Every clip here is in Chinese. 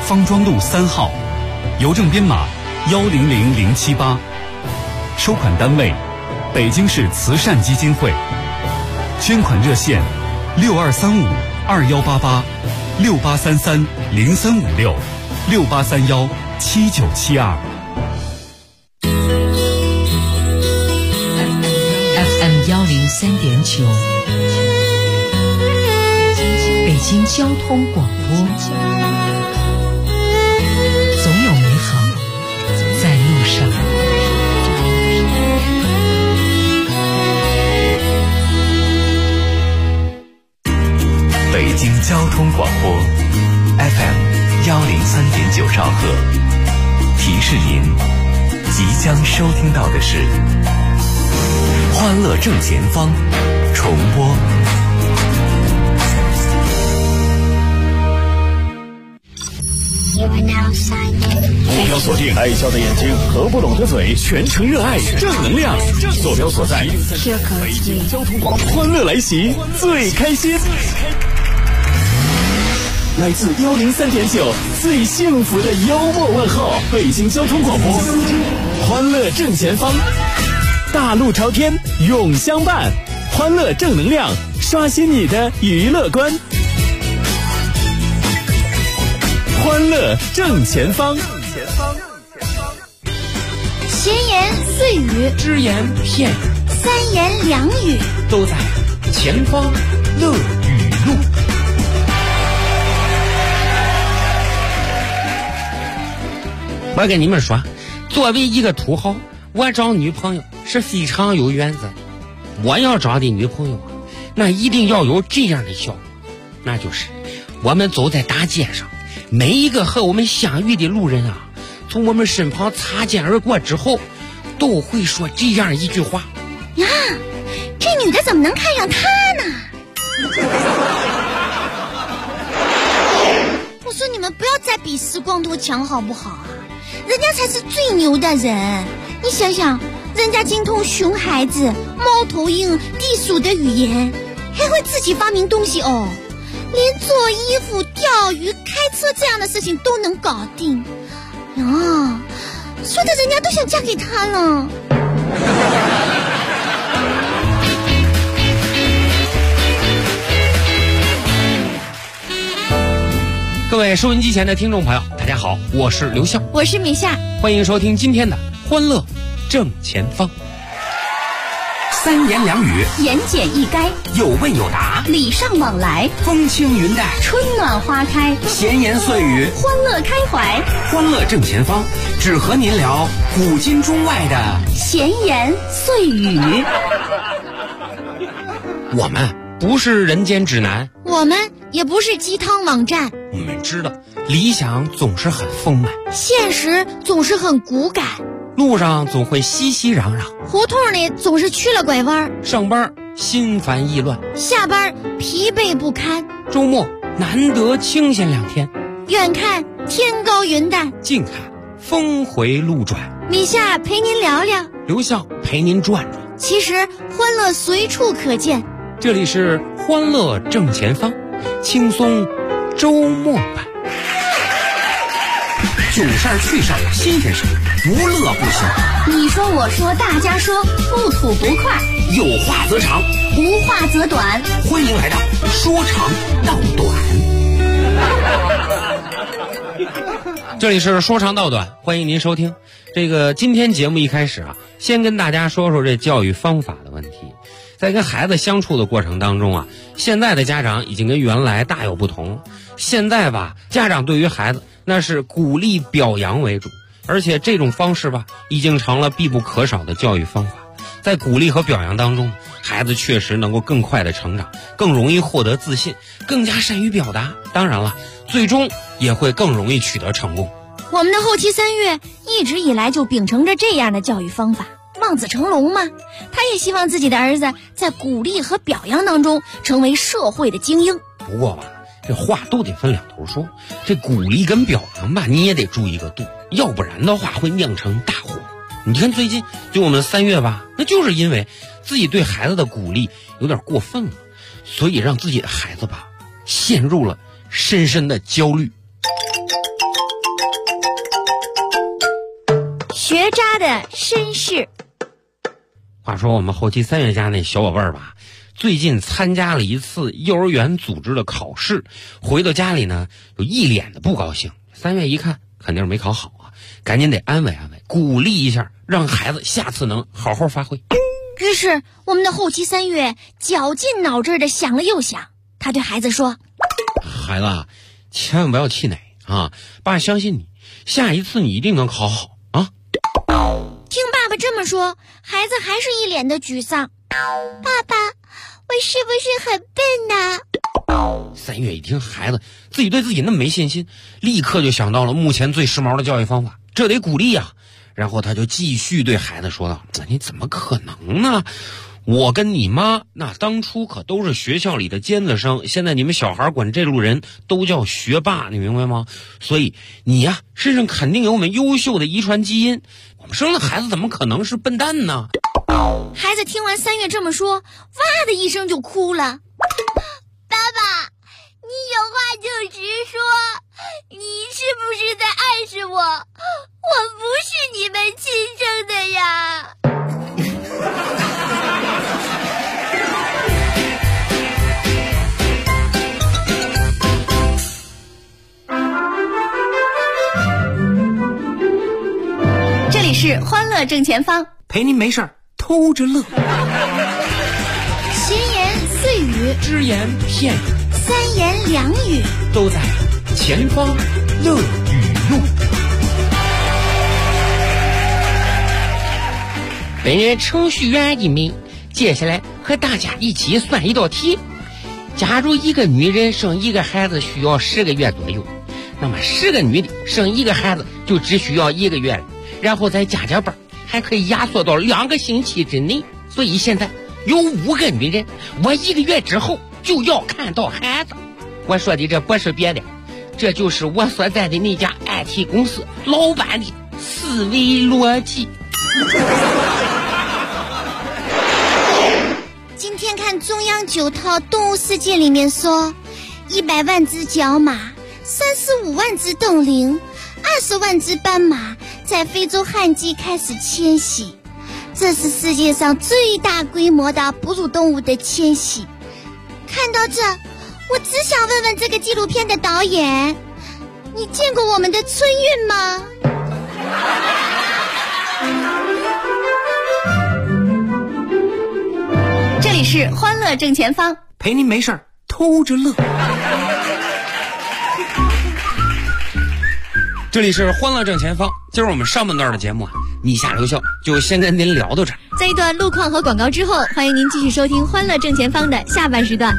方庄路3号，邮政编码100078，收款单位北京市慈善基金会，捐款热线6235-2833-6833-0356-6831-7972。 FM 103.9，北京交通广播，总有美好在路上。 北京交通广播 FM 103.9兆赫，提示您即将收听到的是欢乐正前方重播。 目标锁定爱笑的眼睛和不拢的嘴，全程热爱正能量。坐标所在北京交通广播，欢乐来袭，最开心。来自103.9最幸福的幽默问候，北京交通广播，欢乐正前方，大路朝天永相伴，欢乐正能量，刷新你的娱乐观。欢乐正前方， 闲言碎语， 只言片语， 三言两语， 都在前方乐语录。我跟你们说，作为一个土豪，我找女朋友是非常有原则的。我要找的女朋友啊，那一定要有这样的效果，那就是我们走在大街上，每一个和我们相遇的路人啊，从我们身旁擦肩而过之后，都会说这样一句话： 呀，这女的怎么能看上他呢？我说你们不要再比时光头强好不好啊？人家才是最牛的人。你想想，人家精通熊孩子、猫头鹰、地鼠的语言，还会自己发明东西哦，连做衣服、钓鱼、开车这样的事情都能搞定呀，说的人家都想嫁给他了。 各位收音机前的听众朋友，大家好，我是刘笑， 我是米夏， 欢迎收听今天的欢乐正前方。 三言两语， 言简意赅， 有问有答， 礼尚往来， 风轻云淡， 春暖花开， 闲言碎语， 欢乐开怀。 欢乐正前方，只和您聊古今中外的闲言碎语。 我们不是人间指南， 我们也不是鸡汤网站， 我们知道理想总是很丰满， 现实总是很骨感， 路上总会熙熙攘攘， 胡同里总是曲了拐弯， 上班心烦意乱， 下班疲惫不堪， 周末难得清闲2天， 远看天高云淡， 近看峰回路转。 米夏陪您聊聊， 刘笑陪您转转。 其实欢乐随处可见， 这里是欢乐正前方，轻松周末版。 囧事儿趣事儿新鲜事儿，无乐不休。 你说我说大家说，不吐不快， 有话则长， 无话则短。 欢迎来到说长道短。 这里是说长道短，欢迎您收听。今天节目一开始啊，先跟大家说说这教育方法的问题。在跟孩子相处的过程当中啊，现在的家长已经跟原来大有不同。现在吧，家长对于孩子那是鼓励表扬为主，而且这种方式吧，已经成了必不可少的教育方法。在鼓励和表扬当中，孩子确实能够更快的成长，更容易获得自信，更加善于表达。当然了，最终也会更容易取得成功。 我们的后期3月一直以来就秉承着这样的教育方法，望子成龙嘛。他也希望自己的儿子在鼓励和表扬当中成为社会的精英。 不过吧，这话都得分两头说，这鼓励跟表扬吧，你也得注意个度，要不然的话会酿成大祸。你看最近就我们3月吧，那就是因为自己对孩子的鼓励有点过分了，所以让自己的孩子吧陷入了深深的焦虑。 学渣的身世。 话说我们后期3月家那小宝贝儿吧，最近参加了一次幼儿园组织的考试，回到家里呢，有一脸的不高兴。3月一看，肯定是没考好啊，赶紧得安慰安慰，鼓励一下，让孩子下次能好好发挥。 于是我们的后期3月绞尽脑汁的想了又想，他对孩子说： 孩子，千万不要气馁啊，爸相信你，下一次你一定能考好啊。 听爸爸这么说，孩子还是一脸的沮丧。爸爸，我是不是很笨呢 ？3月一听孩子自己对自己那么没信心，立刻就想到了目前最时髦的教育方法，这得鼓励呀。然后他就继续对孩子说道：你怎么可能呢？我跟你妈那当初可都是学校里的尖子生，现在你们小孩管这路人都叫学霸，你明白吗？所以你呀，身上肯定有我们优秀的遗传基因，我们生的孩子怎么可能是笨蛋呢？ 孩子听完3月这么说，哇的一声就哭了。爸爸，你有话就直说，你是不是在暗示我？我不是你们亲生的呀。 这里是欢乐正前方， 陪您没事儿偷着乐。 闲言碎语， 只言片语， 三言两语， 都在前方乐语录。本人程序员一名，接下来和大家一起算一道题。假如一个女人生一个孩子需要10个月左右，那么10个女的生一个孩子就只需要1个月了，然后再加班，还可以压缩到2个星期之内。所以现在有5个女人，我1个月之后就要看到孩子。我说的这不是别的，这就是我所在的那家 IT 公司老板的思维逻辑。 今天看中央9套动物世界里面说，100万只角马，35万只斗羚，20万只斑马在非洲旱季开始迁徙，这是世界上最大规模的哺乳动物的迁徙。看到这，我只想问问这个纪录片的导演，你见过我们的春运吗？ 这里是欢乐正前方， 陪您没事儿偷着乐。 这里是欢乐正前方，今儿我们上半段的节目啊，你下留校就先跟您聊到这儿。 在一段路况和广告之后，欢迎您继续收听欢乐正前方的下半时段。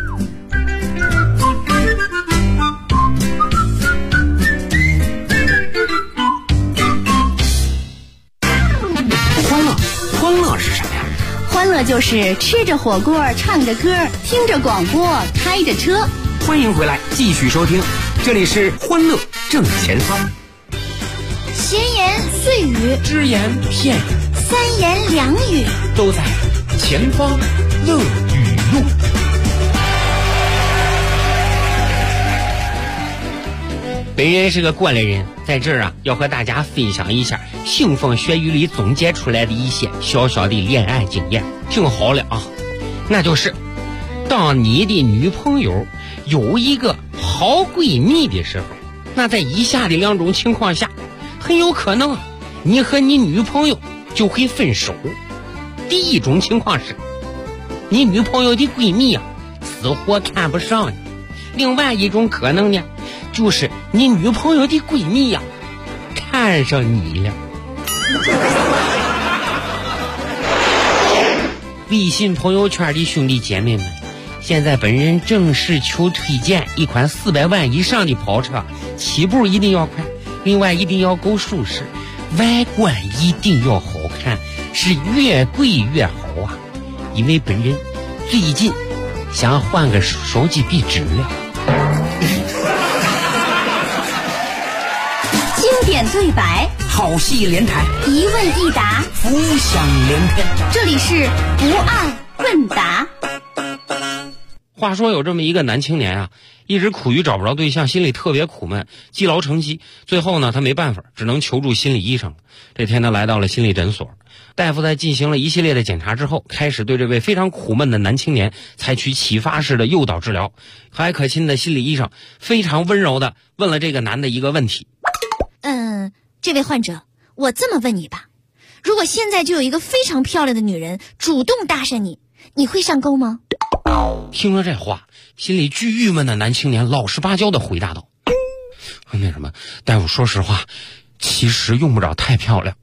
欢乐是什么呀？ 欢乐就是吃着火锅，唱着歌，听着广播，开着车。 欢迎回来，继续收听，这里是欢乐正前方。 闲言碎语， 只言片语， 三言两语， 都在前方乐语录。本人是个过来人，在这儿啊，要和大家分享一下腥风血雨里总结出来的一些小小的恋爱经验。听好了啊，那就是当你的女朋友有一个好闺蜜的时候，那在以下的2种情况下，很有可能啊，你和你女朋友就会分手。第一种情况是，你女朋友的闺蜜啊，死活看不上你；另外一种可能呢，就是你女朋友的闺蜜呀，看上你了。微信朋友圈的兄弟姐妹们，现在本人正式求推荐一款400万以上的跑车，起步一定要快，另外一定要够舒适，外观一定要好看，是越贵越好啊！因为本人最近想换个手机壁纸了。 经典对白， 好戏连台， 一问一答， 浮想联翩。 这里是不二问答。 话说有这么一个男青年啊，一直苦于找不着对象，心里特别苦闷，积劳成疾。最后呢，他没办法，只能求助心理医生。这天他来到了心理诊所，大夫在进行了一系列的检查之后，开始对这位非常苦闷的男青年采取启发式的诱导治疗。和蔼可亲的心理医生非常温柔的问了这个男的一个问题： 这位患者，我这么问你吧，如果现在就有一个非常漂亮的女人主动搭讪你，你会上钩吗？ 听了这话，心里巨郁闷的男青年老实巴交的回答道：那什么，大夫，说实话，其实用不着太漂亮。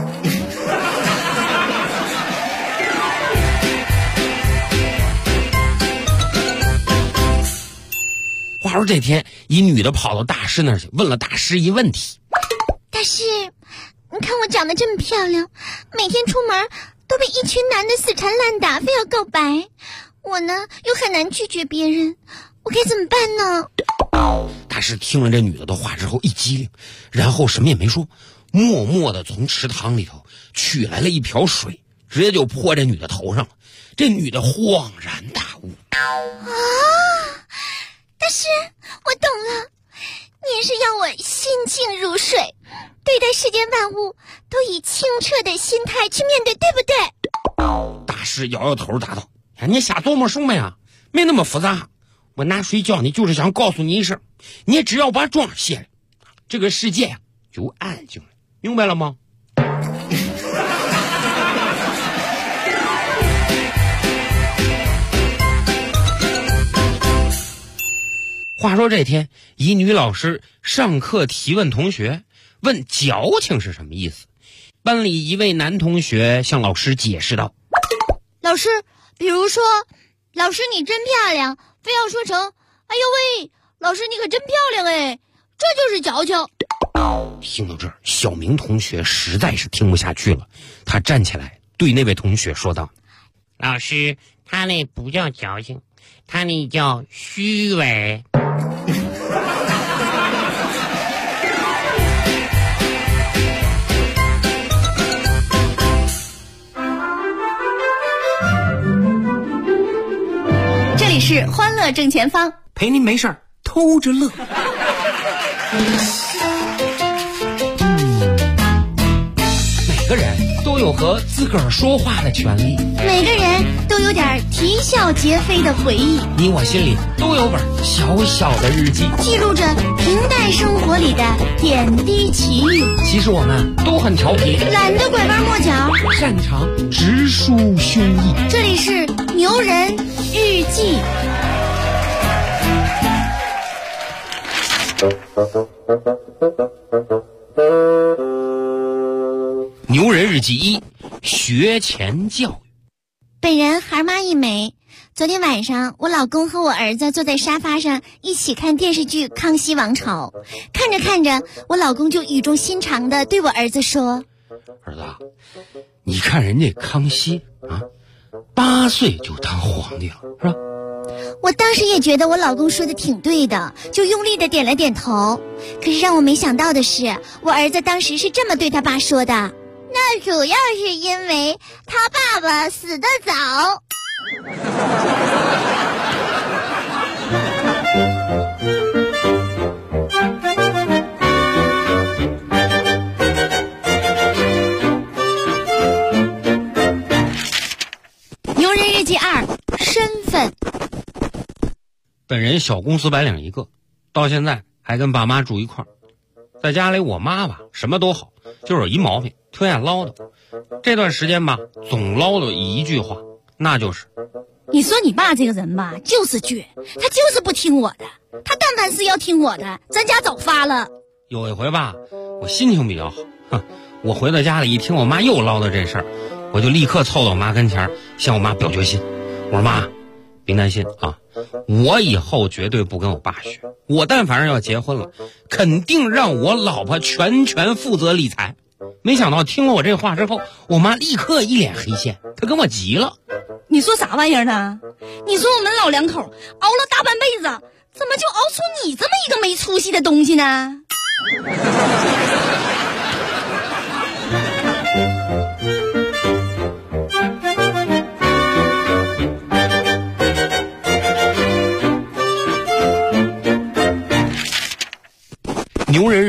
话说这天，一女的跑到大师那儿去，问了大师一问题： 大师，你看我长得这么漂亮，每天出门都被一群男的死缠烂打，非要告白，我呢又很难拒绝别人，我该怎么办呢？ 大师听了这女的的话之后一激灵，然后什么也没说，默默地从池塘里头取来了一瓢水，直接就泼这女的头上了。这女的恍然大悟： 大师，我懂了，您是要我心静如水，对待世间万物都以清澈的心态去面对，对不对？ 大师摇摇头答道：你瞎琢磨什么呀？没那么复杂。我拿水浇你，就是想告诉你一声，你只要把妆卸了，这个世界呀就安静了，明白了吗？话说这天，一女老师上课提问同学，问矫情是什么意思。班里一位男同学向老师解释道： 老师，比如说，老师你真漂亮，非要说成哎呦喂，老师你可真漂亮哎，这就是矫情。 听到这儿，小明同学实在是听不下去了，他站起来对那位同学说道：老师，他那不叫矫情，他那叫虚伪。 这里是欢乐正前方， 陪您没事儿偷着乐。 每个人都有和自个儿说话的权利， 每个人都有点啼笑皆非的回忆， 你我心里都有本小小的日记， 记录着平淡生活里的点滴奇遇。 其实我们都很调皮， 懒得拐弯抹角， 擅长直抒胸臆。 这里是牛人日记。 牛人日记1：学前教育。 本人孩妈一枚。昨天晚上，我老公和我儿子坐在沙发上一起看电视剧《康熙王朝》，看着看着，我老公就语重心长地对我儿子说： 儿子，你看人家康熙啊，8岁就当皇帝了，是吧？ 我当时也觉得我老公说的挺对的，就用力的点了点头。可是让我没想到的是，我儿子当时是这么对他爸说的：那主要是因为他爸爸死得早。 牛人日记2：身份。 本人小公司白领一个，到现在还跟爸妈住一块儿。在家里我妈吧什么都好，就是有一毛病，特爱唠叨。这段时间吧总唠叨一句话，那就是你说你爸这个人吧就是倔，他就是不听我的，他但凡是要听我的，咱家早发了。 有一回吧我心情比较好，我回到家里一听我妈又唠叨这事儿，我就立刻凑到我妈跟前向我妈表决心。我说妈，别担心啊，我以后绝对不跟我爸学，我但凡是要结婚了，肯定让我老婆全权负责理财。没想到听了我这话之后，我妈立刻一脸黑线，她跟我急了。 你说啥玩意儿呢？你说我们老两口熬了大半辈子，怎么就熬出你这么一个没出息的东西呢？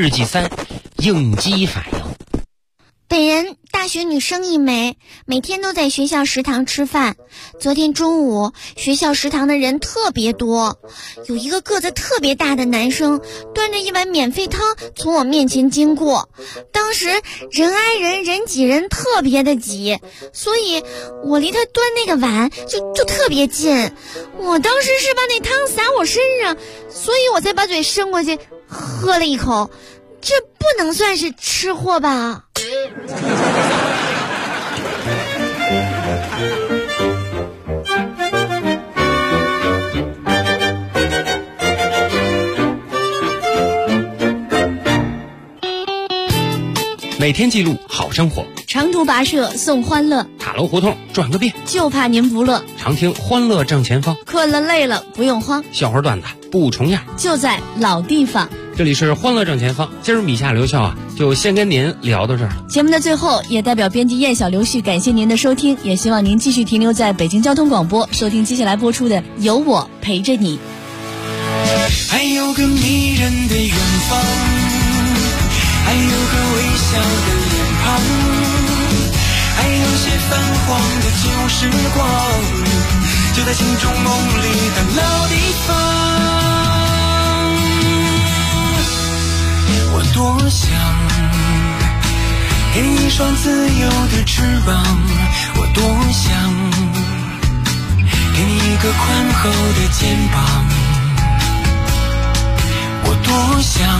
日记3：应激反应。 本人大学女生一枚，每天都在学校食堂吃饭。昨天中午，学校食堂的人特别多，有一个个子特别大的男生端着一碗免费汤从我面前经过。当时人挨人，人挤人，特别的挤，所以我离他端那个碗就特别近。我当时是把那汤洒我身上，所以我才把嘴伸过去喝了一口。这不能算是吃货吧？ 每天记录好生活， 长途跋涉送欢乐， 塔楼胡同转个遍， 就怕您不乐。 常听欢乐正前方， 困了累了不用慌， 笑话段子不重样， 就在老地方。 这里是欢乐正前方，今儿米夏刘笑啊，就先跟您聊到这儿了。 节目的最后，也代表编辑燕小刘旭感谢您的收听，也希望您继续停留在北京交通广播，收听接下来播出的《有我陪着你》。 还有个迷人的远方，还有个微笑的脸庞，还有些泛黄的旧时光，就在心中梦里的老地方。我多想给你一双自由的翅膀，我多想给你一个宽厚的肩膀，我多想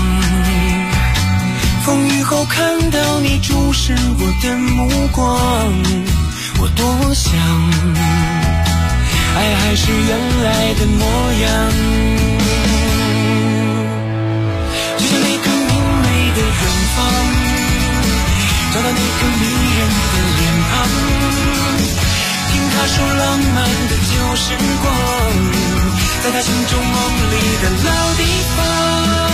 风雨后看到你注视我的目光，我多想爱还是原来的模样，就像那个明媚的远方，找到那个迷人的脸庞，听他说浪漫的旧时光，在他心中梦里的老地方。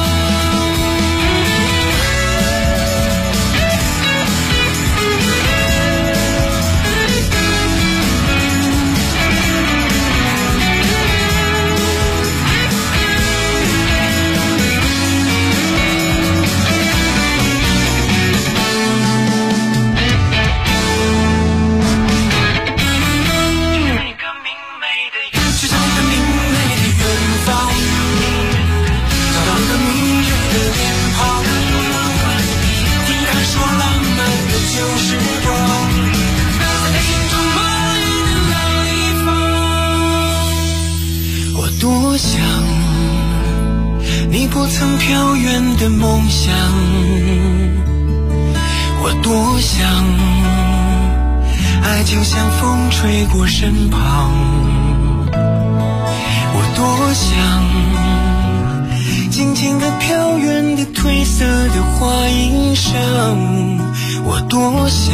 多想你不曾飘远的梦想，我多想爱就像风吹过身旁，我多想静静地飘远的褪色的花衣裳，我多想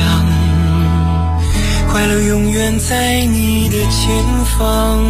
快乐永远在你的前方。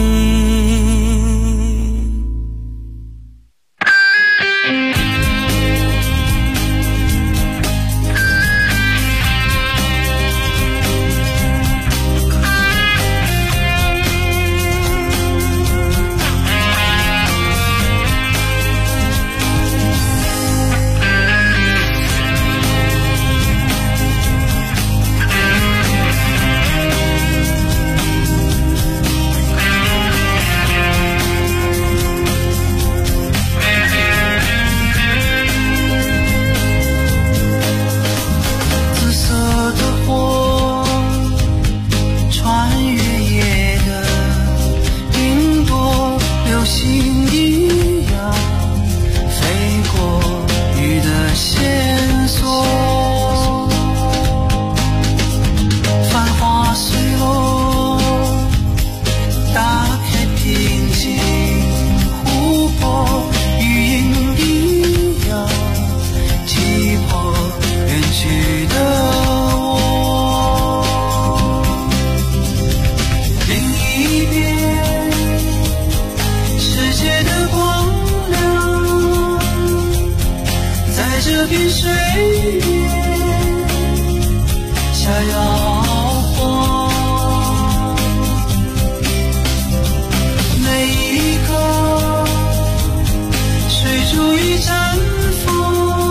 追逐一阵风，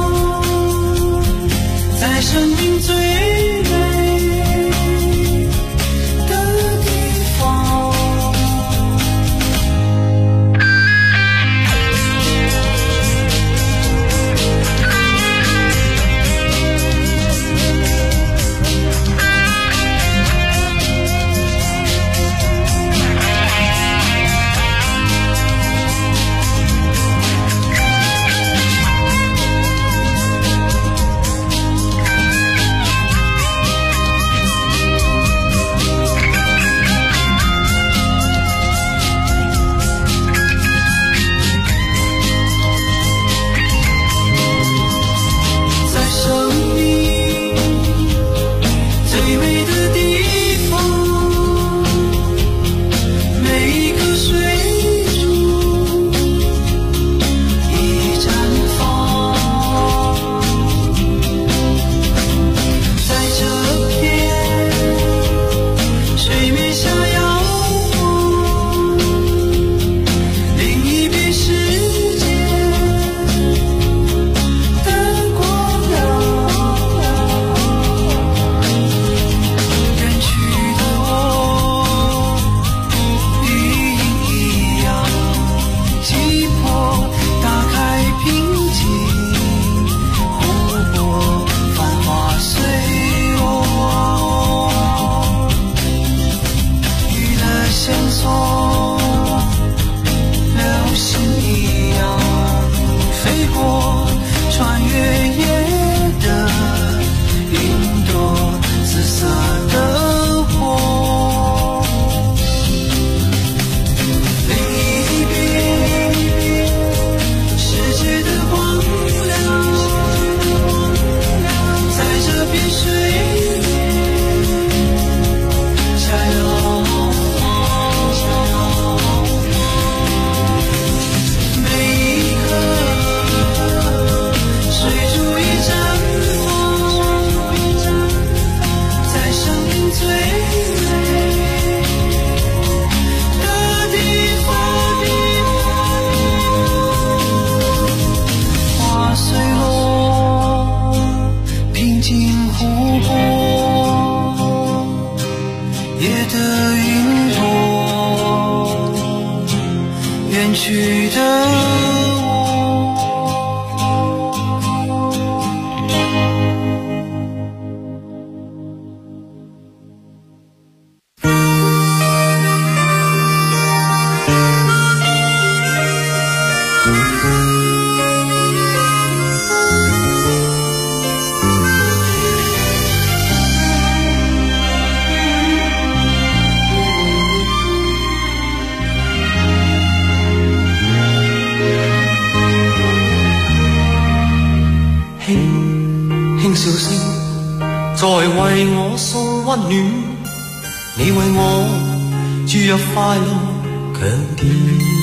輕輕笑聲在為我送溫暖，你為我注入快樂強電。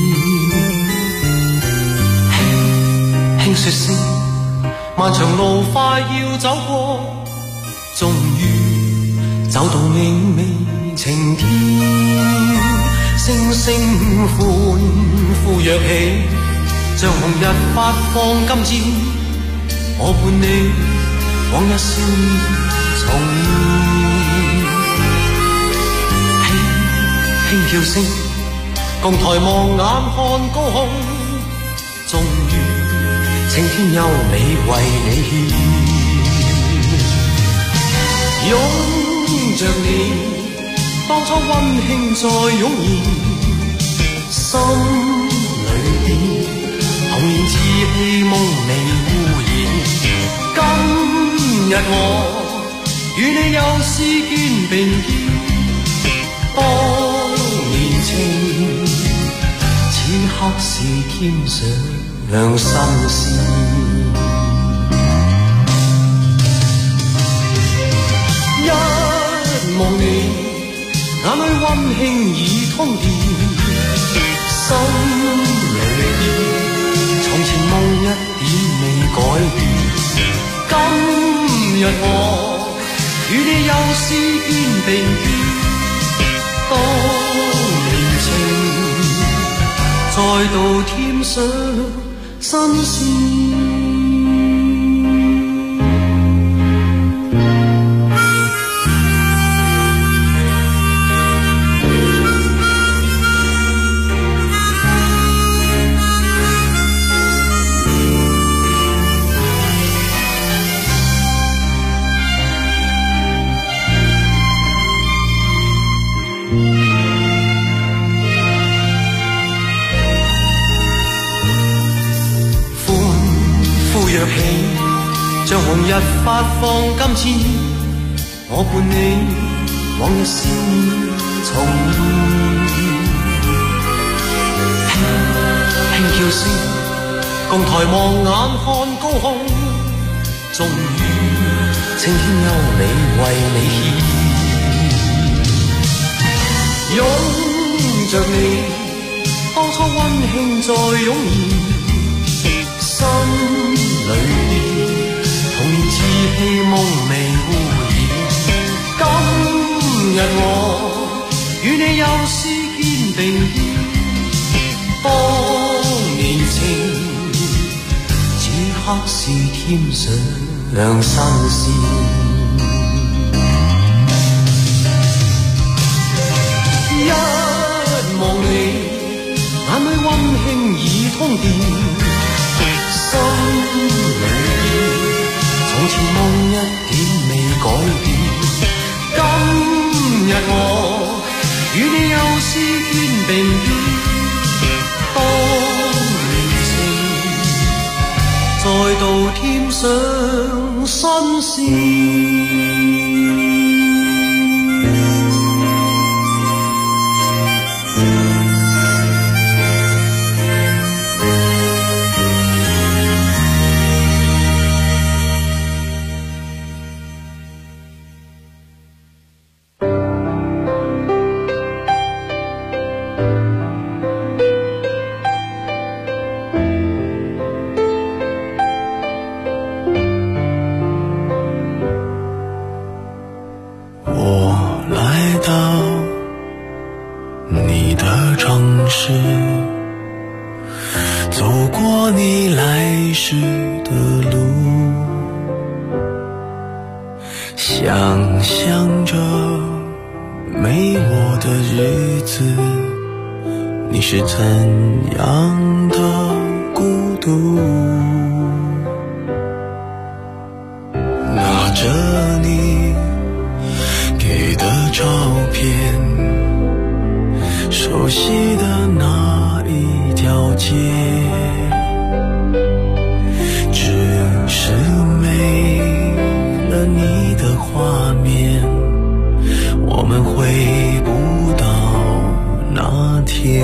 輕輕說聲漫長路快要走過，終於走到明媚晴天，星星歡呼躍起，像紅日發放金箭，我伴你往日少年重現。輕輕叫聲共抬望眼看高空，終於青天優美為你獻。擁着你當初溫馨再湧現，心裏邊童年稚氣夢未污染。今日我與你又試肩並肩，當年情此刻是添上新鮮。一望你眼裏溫馨已通電，心裏邊從前夢一點未改變。今日我與你又試肩並肩，當年情再度添上新鮮。像紅日發放金箭，我伴你往日少年重現。輕叫聲共抬望眼看高空，終於青天優美為你獻。擁着你當初溫馨再湧現，心裏邊童年稚氣夢未污染。今日我與你又試肩並肩，當年情此刻是添上新鮮。一望你眼裏溫馨已通電，心裏從前夢一點未改變。今日我與你又試肩並肩，當年情再度添上新鮮。 想象着没我的日子，你是怎样的孤独？拿着你给的照片，熟悉的那一条街，只是没了你的画面，我们回不到那天。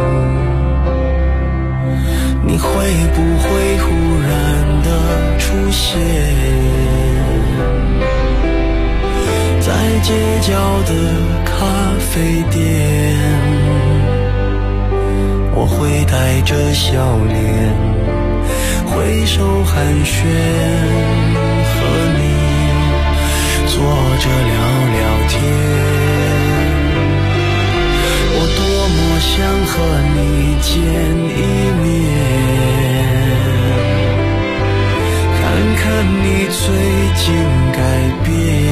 你会不会忽然的出在街角的咖啡店，我会带着笑脸挥手寒暄，和你坐着聊聊天。我多么想和你见一面，看看你最近改变，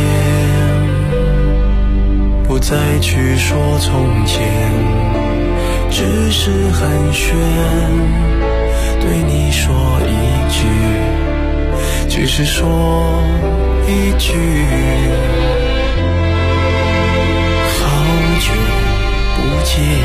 不再去说从前，只是寒暄，对你说一句，只是说一句，好久不见。